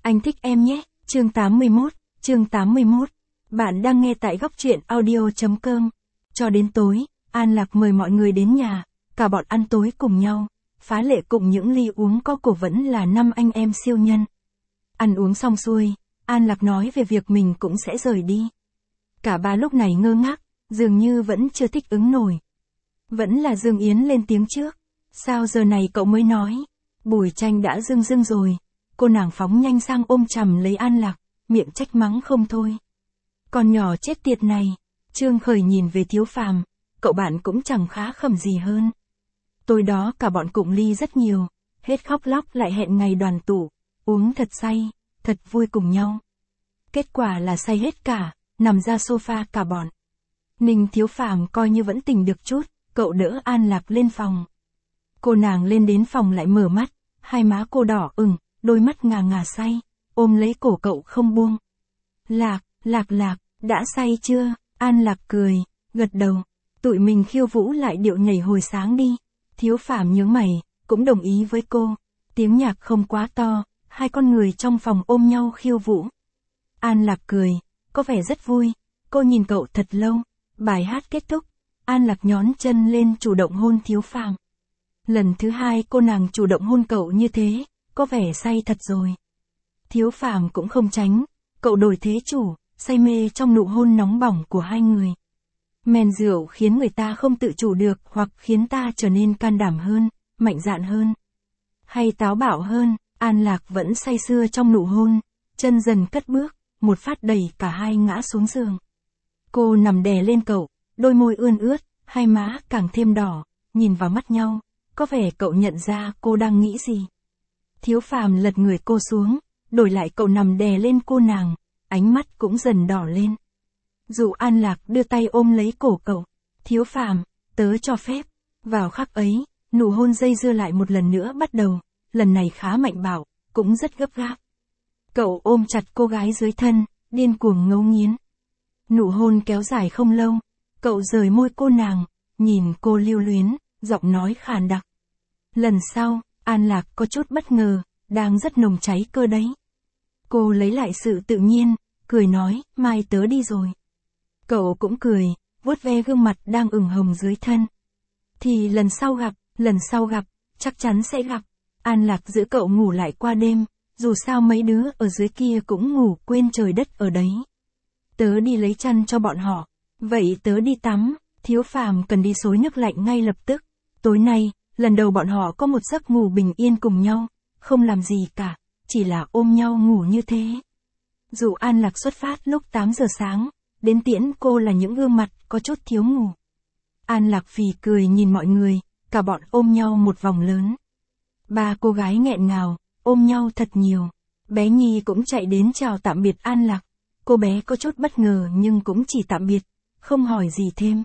Anh thích em nhé, chương 81. Bạn đang nghe tại góc truyện audio.com. Cho đến tối, An Lạc mời mọi người đến nhà, cả bọn ăn tối cùng nhau. Phá Lệ cùng những ly uống có cổ vẫn là 5 anh em siêu nhân. Ăn uống xong xuôi, An Lạc nói về việc mình cũng sẽ rời đi. Cả ba lúc này ngơ ngác, dường như vẫn chưa thích ứng nổi. Vẫn là Dương Yến lên tiếng trước. Sao giờ này cậu mới nói? Bùi Tranh đã dưng rồi. Cô nàng phóng nhanh sang ôm chầm lấy An Lạc, miệng trách mắng không thôi. Con nhỏ chết tiệt này. Trương Khởi nhìn về Thiếu Phàm, cậu bạn cũng chẳng khá khẩm gì hơn. Tối đó cả bọn cùng ly rất nhiều, hết khóc lóc lại hẹn ngày đoàn tụ, uống thật say, thật vui cùng nhau. Kết quả là say hết cả, nằm ra sofa cả bọn. Ninh Thiếu Phàm coi như vẫn tỉnh được chút, cậu đỡ An Lạc lên phòng. Cô nàng lên đến phòng lại mở mắt, hai má cô đỏ ửng, đôi mắt ngà say, ôm lấy cổ cậu không buông. Lạc, đã say chưa? An Lạc cười, gật đầu. Tụi mình khiêu vũ lại điệu nhảy hồi sáng đi. Thiếu Phàm nhướng mày, cũng đồng ý với cô. Tiếng nhạc không quá to, hai con người trong phòng ôm nhau khiêu vũ. An Lạc cười, có vẻ rất vui. Cô nhìn cậu thật lâu. Bài hát kết thúc, An Lạc nhón chân lên chủ động hôn Thiếu Phàm. Lần thứ hai cô nàng chủ động hôn cậu như thế, có vẻ say thật rồi. Thiếu Phàm cũng không tránh, cậu đổi thế chủ, say mê trong nụ hôn nóng bỏng của hai người. Men rượu khiến người ta không tự chủ được hoặc khiến ta trở nên can đảm hơn, mạnh dạn hơn. Hay táo bạo hơn, An Lạc vẫn say sưa trong nụ hôn, chân dần cất bước, một phát đẩy cả hai ngã xuống giường. Cô nằm đè lên cậu, đôi môi ươn ướt, hai má càng thêm đỏ, nhìn vào mắt nhau, có vẻ cậu nhận ra cô đang nghĩ gì. Thiếu Phàm lật người cô xuống, đổi lại cậu nằm đè lên cô nàng, ánh mắt cũng dần đỏ lên. Dụ An Lạc đưa tay ôm lấy cổ cậu. Thiếu Phàm, tớ cho phép. Vào khắc ấy, nụ hôn dây dưa lại một lần nữa bắt đầu, lần này khá mạnh bạo, cũng rất gấp gáp. Cậu ôm chặt cô gái dưới thân, điên cuồng ngấu nghiến. Nụ hôn kéo dài không lâu, cậu rời môi cô nàng, nhìn cô lưu luyến, giọng nói khàn đặc. Lần sau, An Lạc có chút bất ngờ, đang rất nồng cháy cơ đấy. Cô lấy lại sự tự nhiên, cười nói, mai tớ đi rồi. Cậu cũng cười, vuốt ve gương mặt đang ửng hồng dưới thân. Thì lần sau gặp, chắc chắn sẽ gặp. An Lạc giữ cậu ngủ lại qua đêm, dù sao mấy đứa ở dưới kia cũng ngủ quên trời đất ở đấy. Tớ đi lấy chăn cho bọn họ, vậy tớ đi tắm. Thiếu Phàm cần đi xối nước lạnh ngay lập tức. Tối nay, lần đầu bọn họ có một giấc ngủ bình yên cùng nhau, không làm gì cả, chỉ là ôm nhau ngủ như thế. Dù An Lạc xuất phát lúc 8 giờ sáng, đến tiễn cô là những gương mặt có chút thiếu ngủ. An Lạc phì cười nhìn mọi người, cả bọn ôm nhau một vòng lớn. Ba cô gái nghẹn ngào, ôm nhau thật nhiều. Bé Nhi cũng chạy đến chào tạm biệt An Lạc. Cô bé có chút bất ngờ nhưng cũng chỉ tạm biệt, không hỏi gì thêm.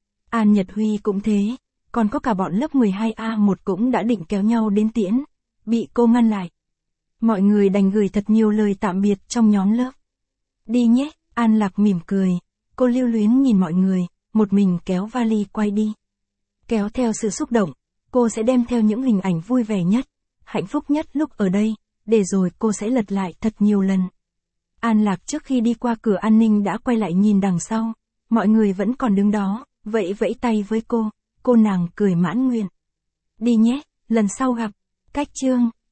An Nhật Huy cũng thế, còn có cả bọn lớp 12A1 cũng đã định kéo nhau đến tiễn, bị cô ngăn lại. Mọi người đành gửi thật nhiều lời tạm biệt trong nhóm lớp. Đi nhé, An Lạc mỉm cười, cô lưu luyến nhìn mọi người, một mình kéo vali quay đi. Kéo theo sự xúc động, cô sẽ đem theo những hình ảnh vui vẻ nhất, hạnh phúc nhất lúc ở đây, để rồi cô sẽ lật lại thật nhiều lần. An Lạc trước khi đi qua cửa an ninh đã quay lại nhìn đằng sau, mọi người vẫn còn đứng đó, vẫy tay với cô nàng cười mãn nguyện. Đi nhé, lần sau gặp. Cách chương